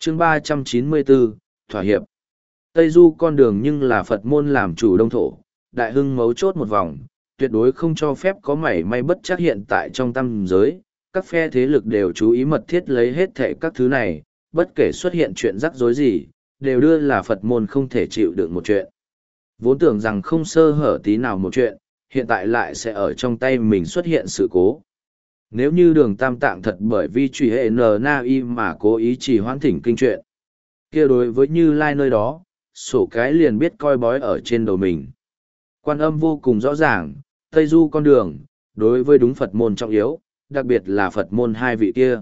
chương 394, thỏa hiệp. Tây Du con đường nhưng là Phật môn làm chủ đông thổ, đại hưng mấu chốt một vòng, tuyệt đối không cho phép có mảy may bất chắc hiện tại trong tam giới. Các phe thế lực đều chú ý mật thiết lấy hết thệ các thứ này, bất kể xuất hiện chuyện rắc rối gì, đều đưa là Phật môn không thể chịu được một chuyện. Vốn tưởng rằng không sơ hở tí nào một chuyện, hiện tại lại sẽ ở trong tay mình xuất hiện sự cố. Nếu như Đường Tam Tạng thật bởi vì truy hệ N.Na.I mà cố ý chỉ hoãn thỉnh kinh chuyện, kia đối với Như Lai nơi đó, sổ cái liền biết coi bói ở trên đầu mình. Quan Âm vô cùng rõ ràng, Tây Du con đường, đối với đúng Phật môn trọng yếu, đặc biệt là Phật môn hai vị kia.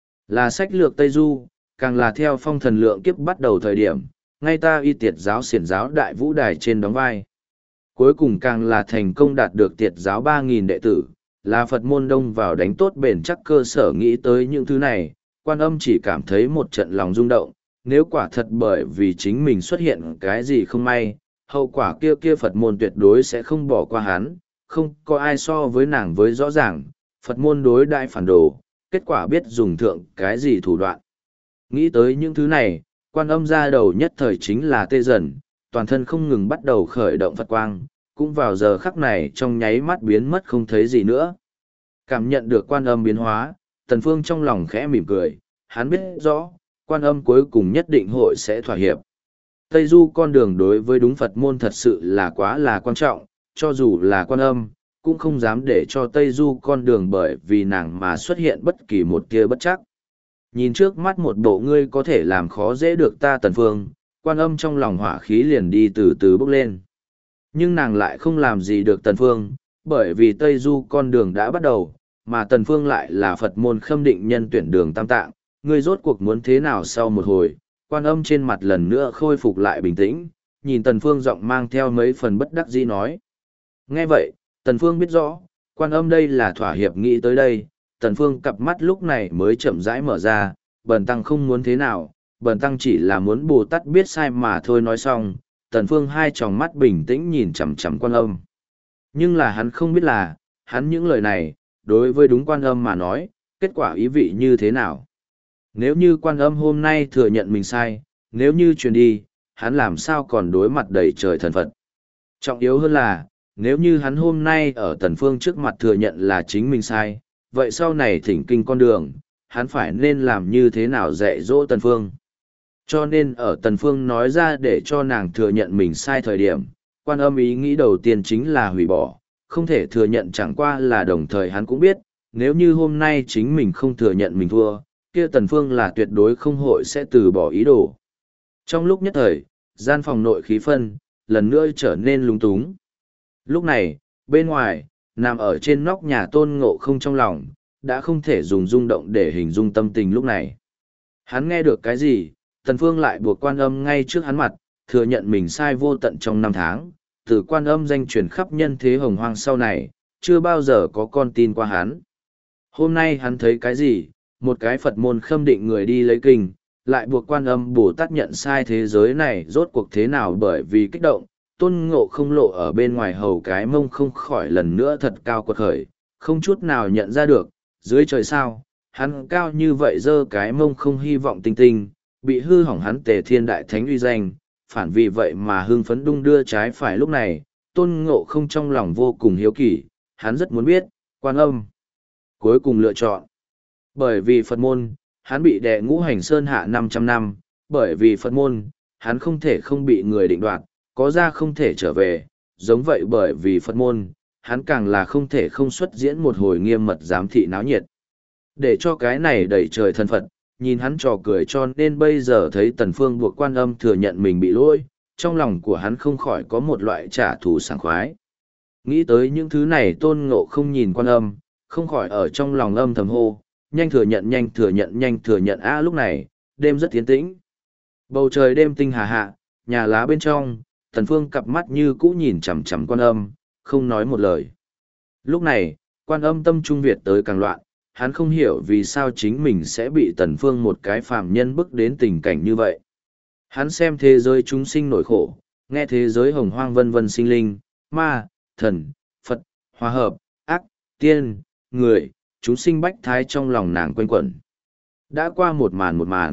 Là sách lược Tây Du, càng là theo phong thần lượng kiếp bắt đầu thời điểm, ngay ta y tiệt giáo xiển giáo đại vũ đài trên đóng vai. Cuối cùng càng là thành công đạt được tiệt giáo 3.000 đệ tử, là Phật môn đông vào đánh tốt bền chắc cơ sở. Nghĩ tới những thứ này, Quan Âm chỉ cảm thấy một trận lòng rung động, nếu quả thật bởi vì chính mình xuất hiện cái gì không may, hậu quả kia kia Phật môn tuyệt đối sẽ không bỏ qua hắn, không có ai so với nàng với rõ ràng, Phật môn đối đại phản đồ, kết quả biết dùng thượng cái gì thủ đoạn. Nghĩ tới những thứ này, Quan Âm ra đầu nhất thời chính là tê dần, toàn thân không ngừng bắt đầu khởi động Phật quang, cũng vào giờ khắc này trong nháy mắt biến mất không thấy gì nữa. Cảm nhận được Quan Âm biến hóa, Tần Phương trong lòng khẽ mỉm cười, hắn biết rõ, Quan Âm cuối cùng nhất định hội sẽ thỏa hiệp. Tây Du con đường đối với đúng Phật môn thật sự là quá là quan trọng, cho dù là Quan Âm, cũng không dám để cho Tây Du con đường bởi vì nàng mà xuất hiện bất kỳ một tia bất chắc. Nhìn trước mắt một bộ ngươi có thể làm khó dễ được ta Tần Phương, Quan Âm trong lòng hỏa khí liền đi từ từ bốc lên. Nhưng nàng lại không làm gì được Tần Phương, bởi vì Tây Du con đường đã bắt đầu, mà Tần Phương lại là Phật môn khâm định nhân tuyển Đường Tam Tạng, ngươi rốt cuộc muốn thế nào sau một hồi. Quan Âm trên mặt lần nữa khôi phục lại bình tĩnh, nhìn Tần Phương giọng mang theo mấy phần bất đắc dĩ nói. Nghe vậy, Tần Phương biết rõ, Quan Âm đây là thỏa hiệp nghĩ tới đây, Tần Phương cặp mắt lúc này mới chậm rãi mở ra, Bần Tăng không muốn thế nào, Bần Tăng chỉ là muốn Bồ Tát biết sai mà thôi. Nói xong, Tần Phương hai tròng mắt bình tĩnh nhìn chằm chằm Quan Âm. Nhưng là hắn không biết là, hắn những lời này, đối với đúng Quan Âm mà nói, kết quả ý vị như thế nào. Nếu như Quan Âm hôm nay thừa nhận mình sai, nếu như truyền đi, hắn làm sao còn đối mặt đầy trời thần Phật. Trọng yếu hơn là, nếu như hắn hôm nay ở Tần Phương trước mặt thừa nhận là chính mình sai, vậy sau này thỉnh kinh con đường, hắn phải nên làm như thế nào dạy dỗ Tần Phương. Cho nên ở Tần Phương nói ra để cho nàng thừa nhận mình sai thời điểm, Quan Âm ý nghĩ đầu tiên chính là hủy bỏ, không thể thừa nhận chẳng qua là đồng thời hắn cũng biết, nếu như hôm nay chính mình không thừa nhận mình thua, kia Tần Phương là tuyệt đối không hội sẽ từ bỏ ý đồ. Trong lúc nhất thời, gian phòng nội khí phân, lần nữa trở nên lúng túng. Lúc này, bên ngoài, nằm ở trên nóc nhà Tôn Ngộ Không trong lòng, đã không thể dùng rung động để hình dung tâm tình lúc này. Hắn nghe được cái gì, Tần Phương lại buộc Quan Âm ngay trước hắn mặt, thừa nhận mình sai vô tận trong 5 tháng, từ Quan Âm danh truyền khắp nhân thế hồng hoang sau này, chưa bao giờ có con tin qua hắn. Hôm nay hắn thấy cái gì, một cái Phật môn khâm định người đi lấy kinh, lại buộc Quan Âm Bồ Tát nhận sai, thế giới này rốt cuộc thế nào. Bởi vì kích động, Tôn Ngộ Không lộ ở bên ngoài hầu cái mông không khỏi lần nữa thật cao quật khởi, không chút nào nhận ra được, dưới trời sao, hắn cao như vậy giơ cái mông không hy vọng tinh tinh, bị hư hỏng hắn Tề Thiên Đại Thánh uy danh, phản vì vậy mà hưng phấn đung đưa trái phải. Lúc này, Tôn Ngộ Không trong lòng vô cùng hiếu kỳ, hắn rất muốn biết, Quan Âm cuối cùng lựa chọn. Bởi vì Phật môn, hắn bị đè ngũ hành sơn hạ 500 năm, bởi vì Phật môn, hắn không thể không bị người định đoạt, có ra không thể trở về, giống vậy bởi vì Phật môn, hắn càng là không thể không xuất diễn một hồi nghiêm mật giám thị náo nhiệt. Để cho cái này đẩy trời thân Phật, nhìn hắn trò cười, cho nên bây giờ thấy Tần Phương buộc Quan Âm thừa nhận mình bị lỗi, trong lòng của hắn không khỏi có một loại trả thù sảng khoái. Nghĩ tới những thứ này, Tôn Ngộ Không nhìn Quan Âm, không khỏi ở trong lòng âm thầm hô, nhanh thừa nhận, nhanh thừa nhận, nhanh thừa nhận. Lúc này, đêm rất tiến tĩnh. Bầu trời đêm tinh hà hạ, nhà lá bên trong, Tần Phương cặp mắt như cũ nhìn chằm chằm Quan Âm, không nói một lời. Lúc này, Quan Âm tâm trung Việt tới càng loạn, hắn không hiểu vì sao chính mình sẽ bị Tần Phương một cái phàm nhân bức đến tình cảnh như vậy. Hắn xem thế giới chúng sinh nổi khổ, nghe thế giới hồng hoang vân vân sinh linh, ma, thần, Phật, hòa hợp, ác, tiên, người, chúng sinh bách thái trong lòng nàng quanh quẩn. Đã qua một màn,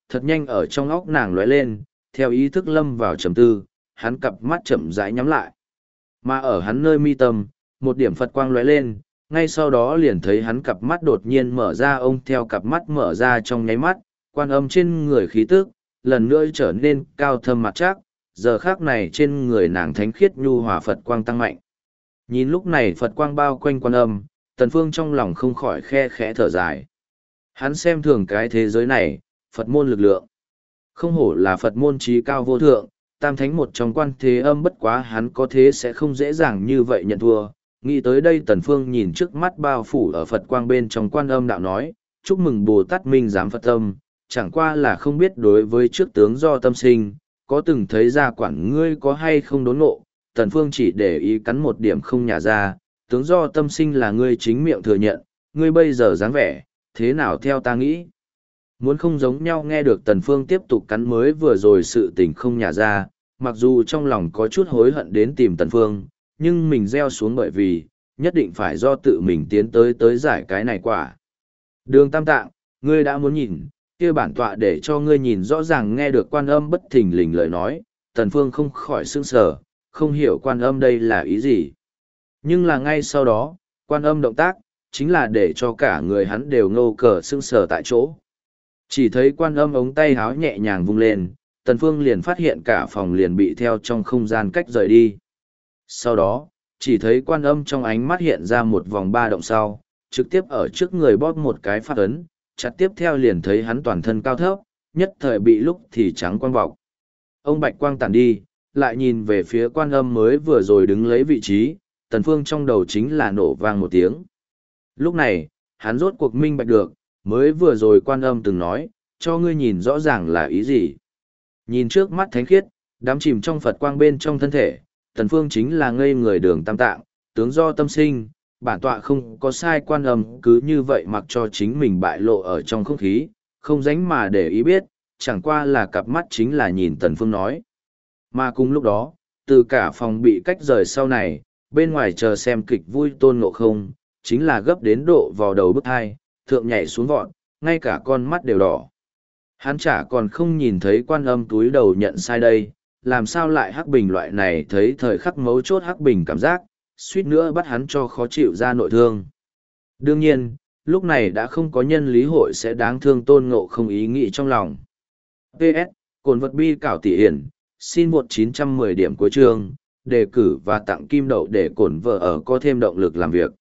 thật nhanh ở trong óc nàng lóe lên, theo ý thức lâm vào trầm tư, hắn cặp mắt chậm rãi nhắm lại. Mà ở hắn nơi mi tâm, một điểm Phật quang lóe lên, ngay sau đó liền thấy hắn cặp mắt đột nhiên mở ra, ông theo cặp mắt mở ra trong nháy mắt, quan âm trên người khí tức, lần nữa trở nên cao thâm mặt chắc, giờ khác này trên người nàng thánh khiết nhu hòa Phật quang tăng mạnh. Nhìn lúc này Phật quang bao quanh quan âm, Tần Phương trong lòng không khỏi khe khẽ thở dài. Hắn xem thường cái thế giới này, Phật môn lực lượng. Không hổ là Phật môn trí cao vô thượng, tam thánh một trong quan thế âm, bất quá hắn có thế sẽ không dễ dàng như vậy nhận thua. Nghĩ tới đây Tần Phương nhìn trước mắt bao phủ ở Phật quang bên trong quan âm đạo nói, chúc mừng Bồ Tát Minh giám Phật tâm, chẳng qua là không biết đối với trước tướng do tâm sinh, có từng thấy ra quản ngươi có hay không đốn ngộ. Tần Phương chỉ để ý cắn một điểm không nhả ra, tướng do tâm sinh là ngươi chính miệng thừa nhận, ngươi bây giờ dáng vẻ, thế nào theo ta nghĩ. Muốn không giống nhau. Nghe được Tần Phương tiếp tục cắn mới vừa rồi sự tình không nhả ra, mặc dù trong lòng có chút hối hận đến tìm Tần Phương, nhưng mình gieo xuống bởi vì, nhất định phải do tự mình tiến tới giải cái này quả. Đường Tam Tạng, ngươi đã muốn nhìn, kia bản tọa để cho ngươi nhìn rõ ràng. Nghe được quan âm bất thình lình lời nói, Tần Phương không khỏi sửng sở, không hiểu quan âm đây là ý gì. Nhưng là ngay sau đó, quan âm động tác, chính là để cho cả người hắn đều ngô cờ sững sờ tại chỗ. Chỉ thấy quan âm ống tay háo nhẹ nhàng vung lên, Tần Phương liền phát hiện cả phòng liền bị theo trong không gian cách rời đi. Sau đó, chỉ thấy quan âm trong ánh mắt hiện ra một vòng ba động sau, trực tiếp ở trước người bóp một cái phát ấn, chặt tiếp theo liền thấy hắn toàn thân cao thấp, nhất thời bị lúc thì trắng quang vọng. Ông bạch quang tản đi, lại nhìn về phía quan âm mới vừa rồi đứng lấy vị trí, Tần Phương trong đầu chính là nổ vang một tiếng. Lúc này, hắn rốt cuộc minh bạch được, mới vừa rồi quan âm từng nói, cho ngươi nhìn rõ ràng là ý gì. Nhìn trước mắt thánh khiết, đắm chìm trong Phật quang bên trong thân thể, Tần Phương chính là ngây người Đường Tam Tạng, tướng do tâm sinh, bản tọa không có sai. Quan âm cứ như vậy mặc cho chính mình bại lộ ở trong không khí, không dánh mà để ý biết, chẳng qua là cặp mắt chính là nhìn Tần Phương nói. Mà cùng lúc đó, từ cả phòng bị cách rời sau này, bên ngoài chờ xem kịch vui Tôn Ngộ Không, chính là gấp đến độ vào đầu bức hai, thượng nhảy xuống vọt, ngay cả con mắt đều đỏ. Hắn chả còn không nhìn thấy quan âm túi đầu nhận sai đây, làm sao lại hắc bình loại này thấy thời khắc mấu chốt hắc bình cảm giác, suýt nữa bắt hắn cho khó chịu ra nội thương. Đương nhiên, lúc này đã không có nhân lý hội sẽ đáng thương Tôn Ngộ Không ý nghĩ trong lòng. PS, cồn vật bi cảo tỷ hiển, xin một 910 điểm cuối chương, đề cử và tặng kim đậu để cổn vợ ở có thêm động lực làm việc.